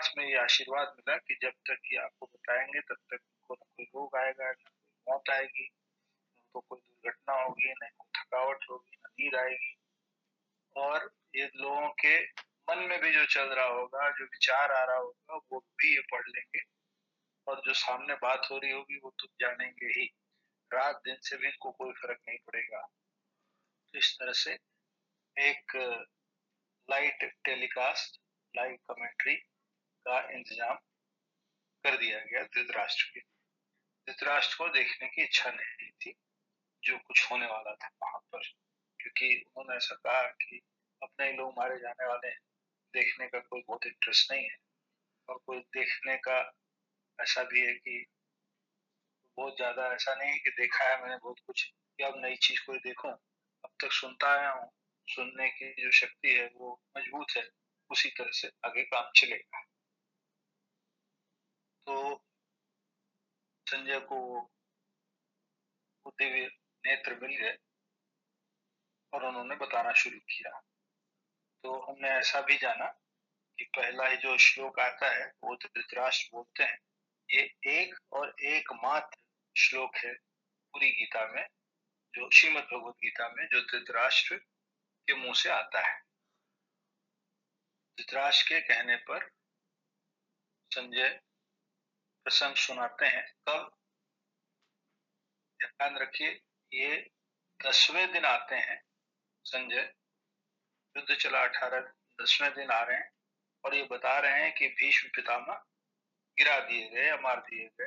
Last में ये आशीर्वाद मिला कि जब तक ये आपको बताएंगे तब तक उनको न कोई रोग आएगा, न कोई मौत आएगी, उनको कोई दुर्घटना होगी, न कोई थकावट होगी, न नींद आएगी। और ये लोगों के मन में भी जो चल रहा होगा, जो विचार आ रहा होगा, वो भी ये पढ़ लेंगे, और जो सामने बात हो रही होगी वो तो जानेंगे ही। रात दिन से भी इनको कोई फर्क नहीं पड़ेगा। तो इस तरह से एक लाइट टेलीकास्ट, लाइव कमेंट्री का इंतजाम कर दिया गया धृतराष्ट्र के। धृतराष्ट्र को देखने की इच्छा नहीं थी जो कुछ होने वाला था वहां पर, क्योंकि उन्होंने ऐसा कहा कि अपने ही लोग मारे जाने वाले हैं, देखने का कोई बहुत इंटरेस्ट नहीं है। और कोई देखने का ऐसा भी है कि बहुत ज्यादा ऐसा नहीं है कि देखा है मैंने बहुत कुछ, कि अब नई चीज कोई देखूं। अब तक सुनता आया हूँ, सुनने की जो शक्ति है वो मजबूत है, उसी तरह से आगे काम चलेगा। तो संजय को वो दिव्य नेत्र मिल गए और उन्होंने बताना शुरू किया। तो हमने ऐसा भी जाना कि पहला ही जो श्लोक आता है वो धृतराष्ट्र बोलते हैं। ये एक और एकमात्र श्लोक है पूरी गीता में, जो श्रीमद् भगवद गीता में, जो धृतराष्ट्र के मुंह से आता है। धृतराष्ट्र के कहने पर संजय प्रसंग सुनाते हैं। कब, ध्यान रखिए, ये 10वें दिन आते हैं। संजय युद्ध चला 18, 10वें दिन आ रहे हैं और ये बता रहे हैं कि भीष्म पितामह गिरा दिए गए या मार दिए गए।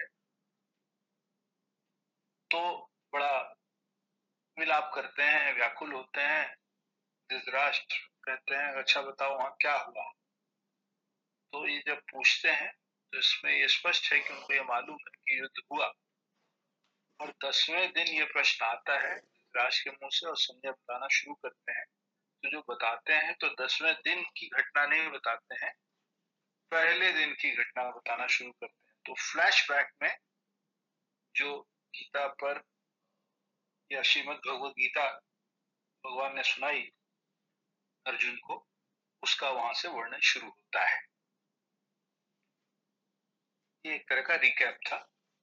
तो बड़ा विलाप करते हैं, व्याकुल होते हैं। धृतराष्ट्र कहते हैं अच्छा बताओ वहां क्या हुआ। तो ये जब पूछते हैं तो इसमें ये स्पष्ट है कि उनको ये मालूम है कि युद्ध हुआ। और 10वें दिन ये प्रश्न आता है धृतराष्ट्र के मुंह से और संजय बताना शुरू करते हैं। तो जो बताते हैं तो 10वें दिन की घटना नहीं बताते हैं, पहले दिन की घटना बताना शुरू करते हैं। तो फ्लैशबैक में जो गीता पर या श्रीमद् भगवद गीता भगवान ने सुनाई अर्जुन को, उसका वहां से वर्णन शुरू होता है। ये एक तरह का रिकैप था।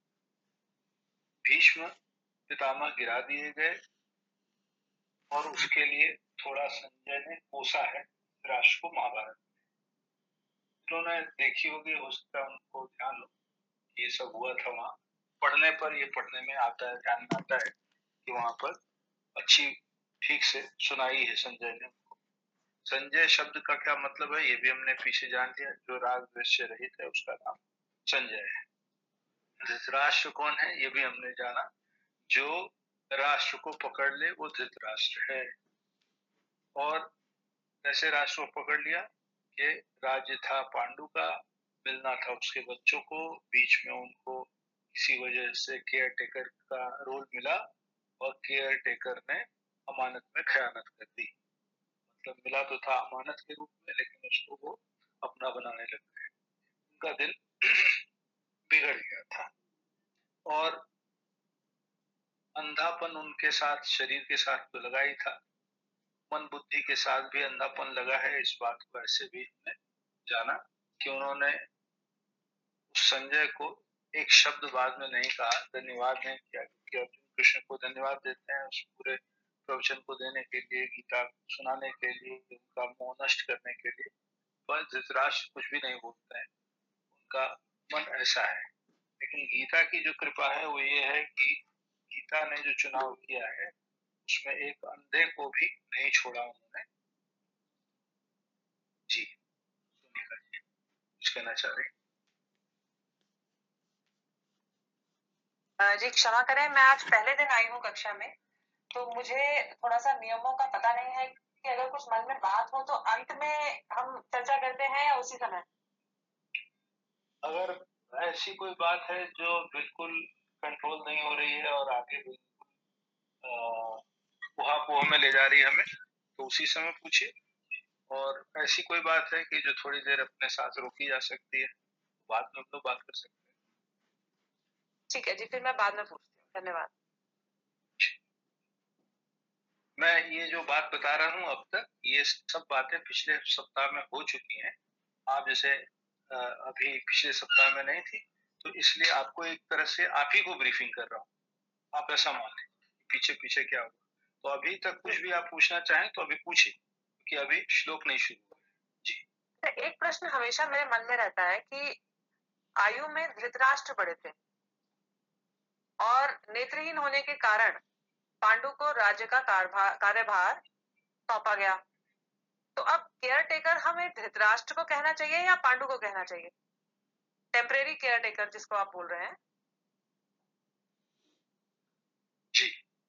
भीष्म पितामह गिरा दिए गए और उसके लिए थोड़ा संजय ने कोसा है राष्ट्र को महाभारत। उन्होंने देखी होगी, हो सकता है उनको ध्यान हो ये सब हुआ था वहां। पढ़ने पर ये पढ़ने में आता है, ध्यान में आता है कि वहां पर अच्छी ठीक से सुनाई है संजय ने उनको। संजय शब्द का क्या मतलब है ये भी हमने पीछे जान लिया। जो राग द्वेष से रहित है उसका नाम संजय है। धृतराष्ट्र कौन है ये भी हमने जाना। जो राष्ट्र को पकड़ ले वो धृतराष्ट्र है। और कैसे राष्ट्र को पकड़ लिया कि राज्य था पांडु का, मिलना था उसके बच्चों को, बीच में उनको किसी वजह से केयर टेकर का रोल मिला और केयर टेकर ने अमानत में खयानत कर दी। मतलब मिला तो था अमानत के रूप में, लेकिन उसको वो अपना बनाने लग गए। उनका दिल बिगड़ गया था और अंधापन उनके साथ, शरीर के साथ तो लगा ही था, मन बुद्धि के साथ भी अंधापन लगा है। इस बात को ऐसे भी हमने जाना कि उन्होंने उस संजय को एक शब्द बाद में नहीं कहा, धन्यवाद नहीं किया, क्योंकि अर्जुन कृष्ण को धन्यवाद देते हैं उस पूरे प्रवचन को देने के लिए, गीता सुनाने के लिए, उनका मोह नष्ट करने के लिए। पर धृतराष्ट्र कुछ भी नहीं बोलते हैं, उनका मन ऐसा है। लेकिन गीता की जो कृपा है वो ये है कि गीता ने जो चुनाव किया है उसमें एक अंधे को भी नहीं छोड़ा उन्होंने। जी सुनिएगा जी कुछ कहना चाह रहे। जी क्षमा करें, मैं आज पहले दिन आई हूँ कक्षा में, तो मुझे थोड़ा सा नियमों का पता नहीं है कि अगर कुछ मन में बात हो तो अंत में हम चर्चा करते हैं या उसी समय। अगर ऐसी कोई बात है जो बिल्कुल कंट्रोल नहीं हो रही है और आगे उहापोह में ले जा रही है हमें, तो उसी समय पूछिए। और ऐसी कोई बात है कि जो थोड़ी देर अपने साथ रोकी जा सकती है, बाद में हम लोग बात कर सकते हैं। ठीक है जी, फिर मैं बाद में पूछती हूँ। धन्यवाद। मैं ये जो बात बता रहा हूँ अब तक, ये सब बातें पिछले सप्ताह में हो चुकी हैं। आप जैसे अभी पिछले सप्ताह में नहीं थी, तो इसलिए आपको एक तरह से आप ही को ब्रीफिंग कर रहा हूँ, आप ऐसा मान लें पीछे पीछे क्या हुआ। तो अभी तक कुछ भी आप पूछना चाहें तो अभी पूछिए, क्योंकि अभी श्लोक नहीं शुरू हुआ है। जी। एक प्रश्न हमेशा मेरे मन में रहता है कि आयु में धृतराष्ट्र बड़े थे और नेत्रहीन होने के कारण पांडु को राज्य का कार्यभार सौंपा गया। तो अब केयर टेकर हमें धृतराष्ट्र को कहना चाहिए या पांडु को कहना चाहिए? टेम्परेरी केयर टेकर जिसको आप बोल रहे हैं। जी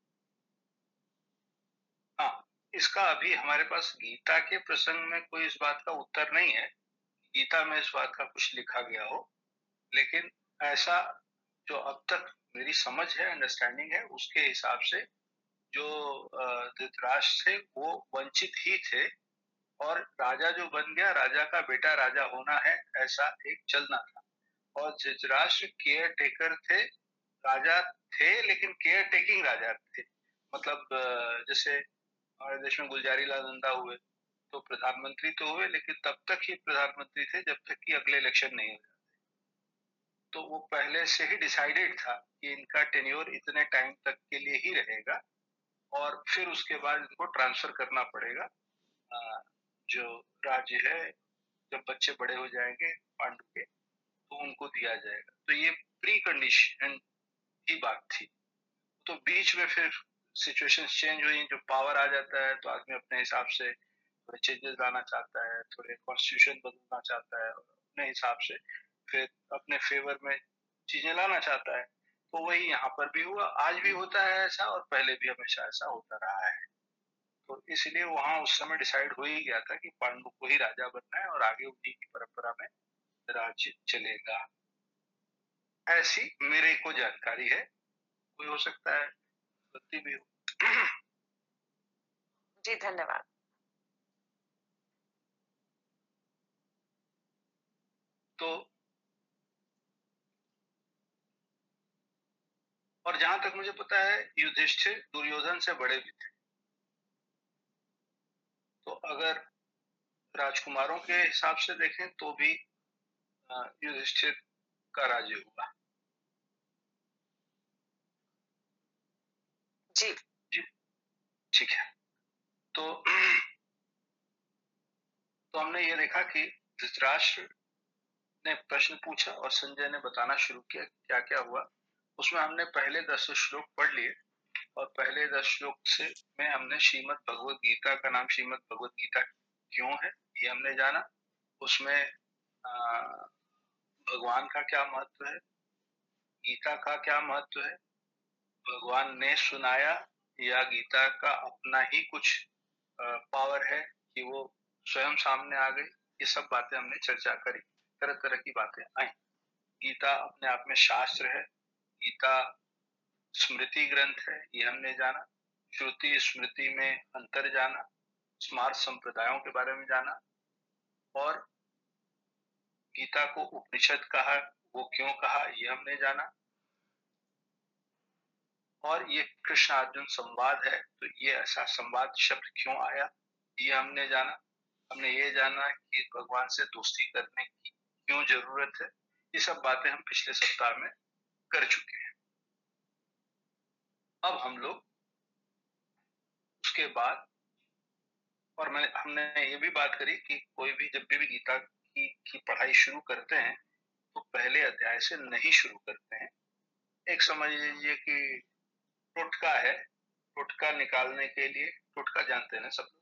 हाँ, इसका अभी हमारे पास गीता के प्रसंग में कोई इस बात का उत्तर नहीं है, गीता में इस बात का कुछ लिखा गया हो, लेकिन ऐसा जो अब तक मेरी समझ है, अंडरस्टैंडिंग है, उसके हिसाब से जो धृतराष्ट्र थे वो वंचित ही थे, और राजा जो बन गया, राजा का बेटा राजा होना है, ऐसा एक चलना था। और धृतराष्ट्र केयर टेकर थे, राजा थे लेकिन केयर टेकिंग राजा थे। मतलब जैसे हमारे देश में गुलजारी लाल नंदा हुए तो प्रधानमंत्री तो हुए, लेकिन तब तक ही प्रधानमंत्री थे जब तक कि अगले इलेक्शन नहीं हुए। तो वो पहले से ही डिसाइडेड था कि इनका टेन्योर इतने टाइम तक के लिए ही रहेगा, और फिर उसके बाद इनको ट्रांसफर करना पड़ेगा जो राज्य है, जब बच्चे बड़े हो जाएंगे पांडु के तो उनको दिया जाएगा। तो ये प्री कंडीशन की बात थी। तो बीच में फिर सिचुएशन चेंज हुई, जो पावर आ जाता है तो आदमी अपने हिसाब से थोड़े चेंजेस लाना चाहता है, थोड़े कॉन्स्टिट्यूशन बदलना चाहता है, और अपने हिसाब से फिर अपने फेवर में चीजें लाना चाहता है। तो वही यहाँ पर भी हुआ, आज भी होता है ऐसा, और पहले भी हमेशा ऐसा होता रहा है। तो इसलिए वहां उस समय डिसाइड हो ही गया था कि पांडु को ही राजा बनना है और आगे उन्हीं की परंपरा में राज्य चलेगा। ऐसी मेरे को जानकारी है, कोई हो सकता है गलती भी हो। जी धन्यवाद। तो और जहां तक मुझे पता है युधिष्ठिर दुर्योधन से बड़े भी थे, तो अगर राजकुमारों के हिसाब से देखें तो भी युधिष्ठिर का राज्य हुआ। जी जी ठीक है। तो तो हमने ये देखा कि धृतराष्ट्र ने प्रश्न पूछा और संजय ने बताना शुरू किया क्या क्या हुआ। उसमें हमने पहले 10 श्लोक पढ़ लिए, और पहले 10 श्लोक से में हमने श्रीमद् भगवद गीता का नाम श्रीमद् भगवद गीता क्यों है ये हमने जाना। उसमें भगवान का क्या महत्व है, गीता का क्या महत्व है, भगवान ने सुनाया या गीता का अपना ही कुछ पावर है कि वो स्वयं सामने आ गई, ये सब बातें हमने चर्चा करी, तरह तरह की बातें आई। गीता अपने आप में शास्त्र है, गीता स्मृति ग्रंथ है, ये हमने जाना। श्रुति स्मृति में अंतर जाना, स्मार्त संप्रदायों के बारे में जाना, और गीता को उपनिषद कहा, वो क्यों कहा ये हमने जाना। और ये कृष्ण अर्जुन संवाद है, तो ये ऐसा संवाद शब्द क्यों आया ये हमने जाना। हमने ये जाना कि भगवान से दोस्ती करने की क्यों जरूरत है। ये सब बातें हम पिछले सप्ताह में कर चुके हैं। अब हम लोग उसके बाद, और हमने ये भी बात करी कि कोई भी जब भी गीता की पढ़ाई शुरू करते हैं तो पहले अध्याय से नहीं शुरू करते हैं। एक समझ लीजिए कि टोटका है, टोटका निकालने के लिए, टोटका जानते हैं ना सब लोग,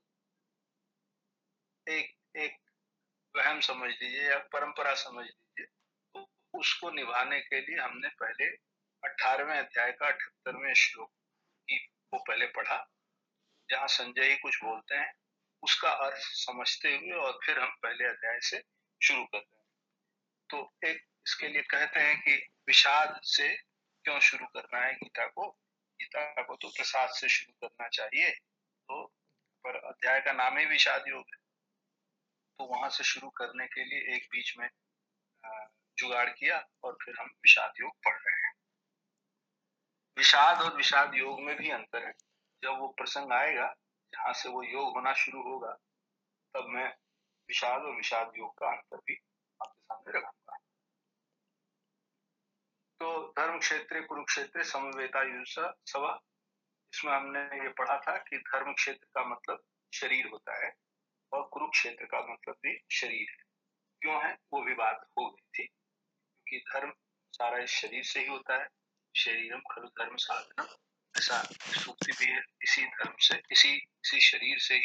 एक एक वहम समझ लीजिए या परंपरा समझ लीजिए, तो उसको निभाने के लिए हमने पहले 18वें अध्याय का 78वें श्लोक की को पहले पढ़ा, जहाँ संजय ही कुछ बोलते हैं, उसका अर्थ समझते हुए और फिर हम पहले अध्याय से शुरू करते हैं। तो एक इसके लिए कहते हैं कि विषाद से क्यों शुरू करना है गीता को, गीता को तो प्रसाद से शुरू करना चाहिए, तो पर अध्याय का नाम ही विषाद योग है, तो वहां से शुरू करने के लिए एक बीच में जुगाड़ किया और फिर हम विषाद योग पढ़ रहे हैं। विषाद और विषाद योग में भी अंतर है, जब वो प्रसंग आएगा जहां से वो योग होना शुरू होगा तब मैं विषाद और विषाद योग का अंतर भी आपके सामने रखूंगा। तो धर्म क्षेत्र कुरुक्षेत्र समवेतायुषा सवा, इसमें हमने ये पढ़ा था कि धर्म क्षेत्र का मतलब शरीर होता है और कुरुक्षेत्र का मतलब भी शरीर है। क्यों है वो भी बात हो गई थी, क्योंकि धर्म सारा इस शरीर से ही होता है। शरीरम खलु धर्म साधना, ऐसा सूक्ति भी है। इसी धर्म से, इसी शरीर से ही